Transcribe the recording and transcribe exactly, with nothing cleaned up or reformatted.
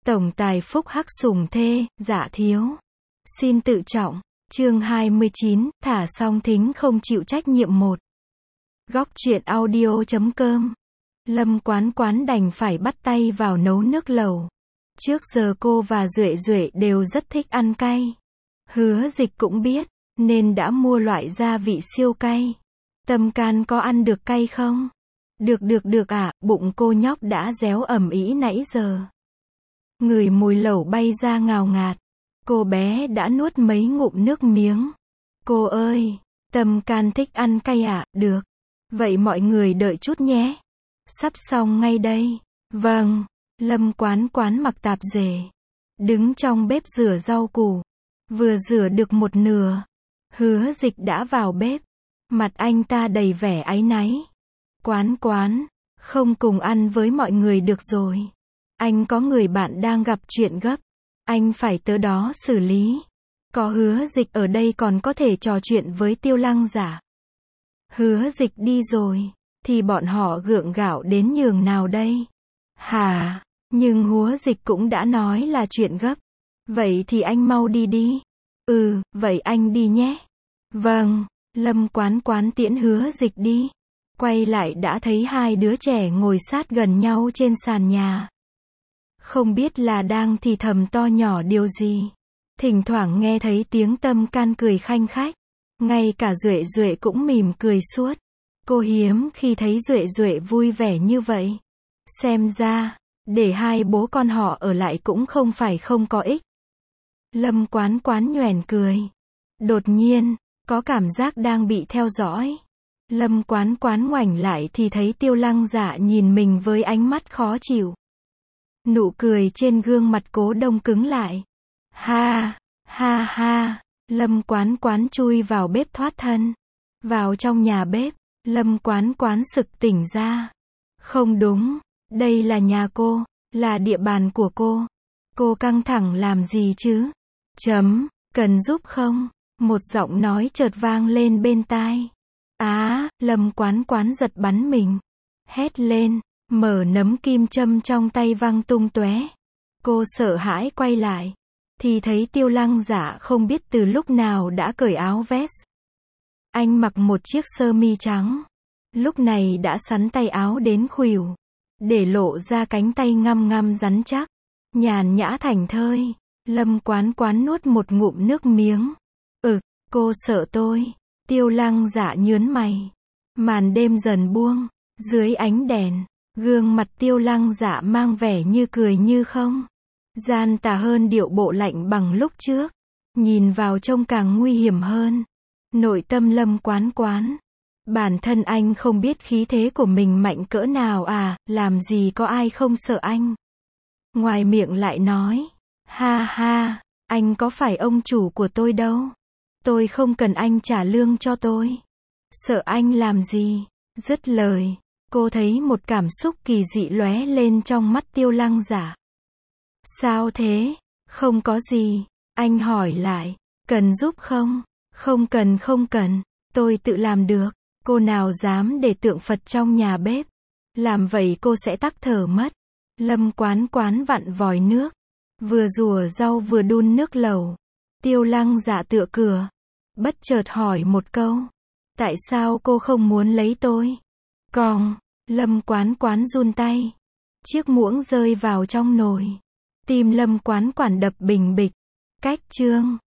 Tổng tài phúc hắc sủng thê, dạ thiếu. Xin tự trọng. Chương hai mươi chín, thả song thính không chịu trách nhiệm một. Góc truyện audio chấm com. Lâm Quán Quán đành phải bắt tay vào nấu nước lẩu. Trước giờ cô và Duệ Duệ đều rất thích ăn cay. Hứa Dịch cũng biết, nên đã mua loại gia vị siêu cay. Tâm Can có ăn được cay không? Được được được ạ, à, bụng cô nhóc đã réo ầm ĩ nãy giờ. Ngửi mùi lẩu bay ra ngào ngạt. Cô bé đã nuốt mấy ngụm nước miếng. Cô ơi, Tâm Can thích ăn cay ạ, à? Được. Vậy mọi người đợi chút nhé. Sắp xong ngay đây. Vâng. Lâm Quán Quán mặc tạp dề, đứng trong bếp rửa rau củ. Vừa rửa được một nửa, Hứa Dịch đã vào bếp. Mặt anh ta đầy vẻ áy náy. Quán Quán, không cùng ăn với mọi người được rồi. Anh có người bạn đang gặp chuyện gấp. Anh phải tới đó xử lý. Có Hứa Dịch ở đây còn có thể trò chuyện với Tiêu Lăng Giả. Hứa Dịch đi rồi, thì bọn họ gượng gạo đến nhường nào đây? Hả? Nhưng Hứa Dịch cũng đã nói là chuyện gấp. Vậy thì anh mau đi đi. Ừ, vậy anh đi nhé. Vâng. Lâm Quán Quán tiễn Hứa Dịch đi. Quay lại đã thấy hai đứa trẻ ngồi sát gần nhau trên sàn nhà. Không biết là đang thì thầm to nhỏ điều gì. Thỉnh thoảng nghe thấy tiếng Tâm Can cười khanh khách. Ngay cả Duệ Duệ cũng mỉm cười suốt. Cô hiếm khi thấy Duệ Duệ vui vẻ như vậy. Xem ra, để hai bố con họ ở lại cũng không phải không có ích. Lâm Quán Quán nhoẻn cười. Đột nhiên, có cảm giác đang bị theo dõi. Lâm Quán Quán ngoảnh lại thì thấy Tiêu Lăng Dạ nhìn mình với ánh mắt khó chịu. Nụ cười trên gương mặt Cố Đông cứng lại. Ha, ha ha, Lâm Quán Quán chui vào bếp thoát thân. Vào trong nhà bếp, Lâm Quán Quán sực tỉnh ra. Không đúng, đây là nhà cô, là địa bàn của cô. Cô căng thẳng làm gì chứ? Chấm, cần giúp không? Một giọng nói chợt vang lên bên tai. Á, Lâm Quán Quán giật bắn mình. Hét lên, mở nấm kim châm trong tay văng tung tóe. Cô sợ hãi quay lại, thì thấy Tiêu Lăng Giả không biết từ lúc nào đã cởi áo vest. Anh mặc một chiếc sơ mi trắng. Lúc này đã xắn tay áo đến khuỷu, để lộ ra cánh tay ngăm ngăm rắn chắc. Nhàn nhã thảnh thơi. Lâm Quán Quán nuốt một ngụm nước miếng. Ừ, cô sợ tôi. Tiêu Lăng Giả nhớn mày. Màn đêm dần buông. Dưới ánh đèn, gương mặt Tiêu Lăng Giả mang vẻ như cười như không. Gian tà hơn điệu bộ lạnh bằng lúc trước. Nhìn vào trông càng nguy hiểm hơn. Nội tâm Lâm Quán Quán. Bản thân anh không biết khí thế của mình mạnh cỡ nào à, làm gì có ai không sợ anh. Ngoài miệng lại nói. Ha ha, anh có phải ông chủ của tôi đâu. Tôi không cần anh trả lương cho tôi. Sợ anh làm gì? Dứt lời, cô thấy một cảm xúc kỳ dị lóe lên trong mắt Tiêu Lăng Giả. Sao thế? Không có gì. Anh hỏi lại. Cần giúp không? Không cần không cần. Tôi tự làm được. Cô nào dám để tượng Phật trong nhà bếp. Làm vậy cô sẽ tắc thở mất. Lâm Quán Quán vặn vòi nước. Vừa rửa rau vừa đun nước lẩu. Tiêu Lăng Giả tựa cửa. Bất chợt hỏi một câu. Tại sao cô không muốn lấy tôi? Còng. Lâm Quán Quán run tay. Chiếc muỗng rơi vào trong nồi. Tim Lâm Quán Quán đập bình bịch. Cách chương.